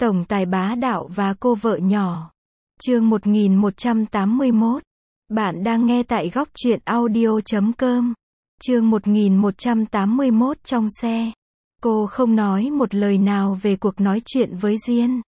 Tổng tài bá đạo và cô vợ nhỏ. Chương 1181. Bạn đang nghe tại góc truyện audio.com. Chương 1181 trong xe. Cô không nói một lời nào về cuộc nói chuyện với Diên.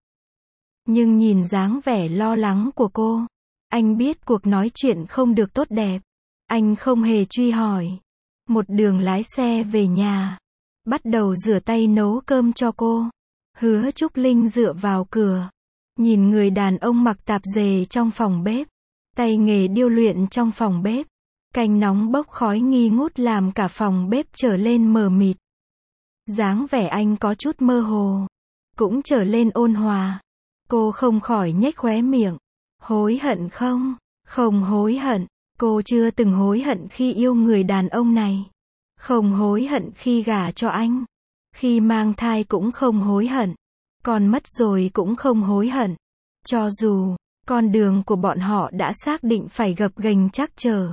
Nhưng nhìn dáng vẻ lo lắng của cô, anh biết cuộc nói chuyện không được tốt đẹp. Anh không hề truy hỏi. Một đường lái xe về nhà. Bắt đầu rửa tay nấu cơm cho cô. Hứa Trúc Linh dựa vào cửa. Nhìn người đàn ông mặc tạp dề trong phòng bếp. Tay nghề điêu luyện trong phòng bếp. Canh nóng bốc khói nghi ngút làm cả phòng bếp trở lên mờ mịt. Dáng vẻ anh có chút mơ hồ. Cũng trở lên ôn hòa. Cô không khỏi nhếch khóe miệng. Hối hận không? Không hối hận. Cô chưa từng hối hận khi yêu người đàn ông này. Không hối hận khi gả cho anh. Khi mang thai cũng không hối hận. Còn mất rồi cũng không hối hận. Cho dù con đường của bọn họ đã xác định phải gập ghềnh trắc trở.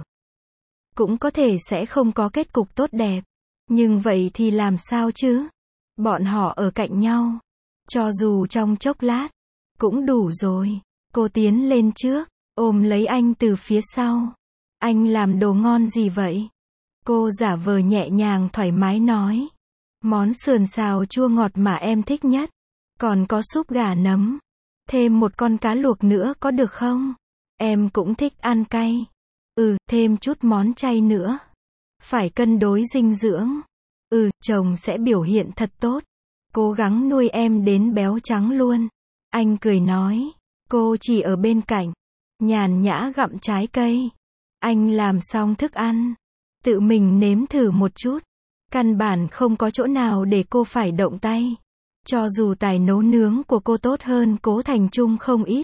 Cũng có thể sẽ không có kết cục tốt đẹp. Nhưng vậy thì làm sao chứ? Bọn họ ở cạnh nhau. Cho dù trong chốc lát. Cũng đủ rồi. Cô tiến lên trước. Ôm lấy anh từ phía sau. Anh làm đồ ngon gì vậy? Cô giả vờ nhẹ nhàng thoải mái nói. Món sườn xào chua ngọt mà em thích nhất. Còn có súp gà nấm. Thêm một con cá luộc nữa có được không? Em cũng thích ăn cay. Thêm chút món chay nữa. Phải cân đối dinh dưỡng. Chồng sẽ biểu hiện thật tốt. Cố gắng nuôi em đến béo trắng luôn. Anh cười nói. Cô chỉ ở bên cạnh. Nhàn nhã gặm trái cây. Anh làm xong thức ăn. Tự mình nếm thử một chút. Căn bản không có chỗ nào để cô phải động tay. Cho dù tài nấu nướng của cô tốt hơn Cố Thành Trung không ít.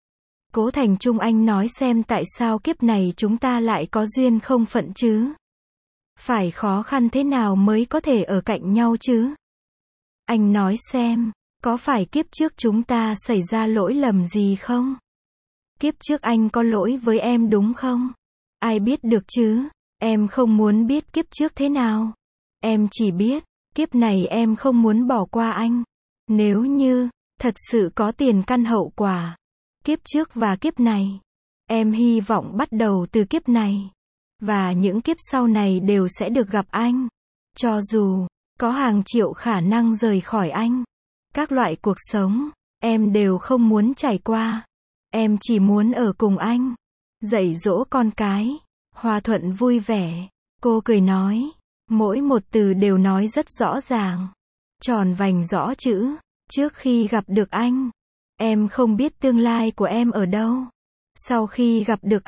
Cố Thành Trung, anh nói xem tại sao kiếp này chúng ta lại có duyên không phận chứ? Phải khó khăn thế nào mới có thể ở cạnh nhau chứ? Anh nói xem, có phải kiếp trước chúng ta xảy ra lỗi lầm gì không? Kiếp trước anh có lỗi với em đúng không? Ai biết được chứ? Em không muốn biết kiếp trước thế nào. Em chỉ biết, kiếp này em không muốn bỏ qua anh. Nếu như, thật sự có tiền căn hậu quả. Kiếp trước và kiếp này. Em hy vọng bắt đầu từ kiếp này. Và những kiếp sau này đều sẽ được gặp anh. Cho dù, có hàng triệu khả năng rời khỏi anh. Các loại cuộc sống, em đều không muốn trải qua. Em chỉ muốn ở cùng anh. Dạy dỗ con cái. Hòa thuận vui vẻ. Cô cười nói. Mỗi một từ đều nói rất rõ ràng. Tròn vành rõ chữ. Trước khi gặp được anh, em không biết tương lai của em ở đâu. Sau khi gặp được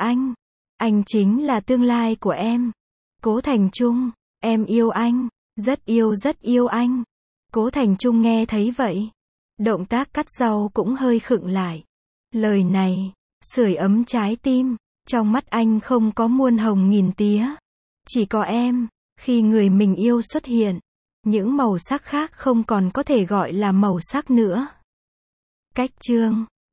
anh chính là tương lai của em. Cố Thành Trung, em yêu anh, rất yêu anh. Cố Thành Trung nghe thấy vậy. Động tác cắt rau cũng hơi khựng lại. Lời này, sưởi ấm trái tim. Trong mắt anh không có muôn hồng nghìn tía. Chỉ có em. Khi người mình yêu xuất hiện, những màu sắc khác không còn có thể gọi là màu sắc nữa. Cách chương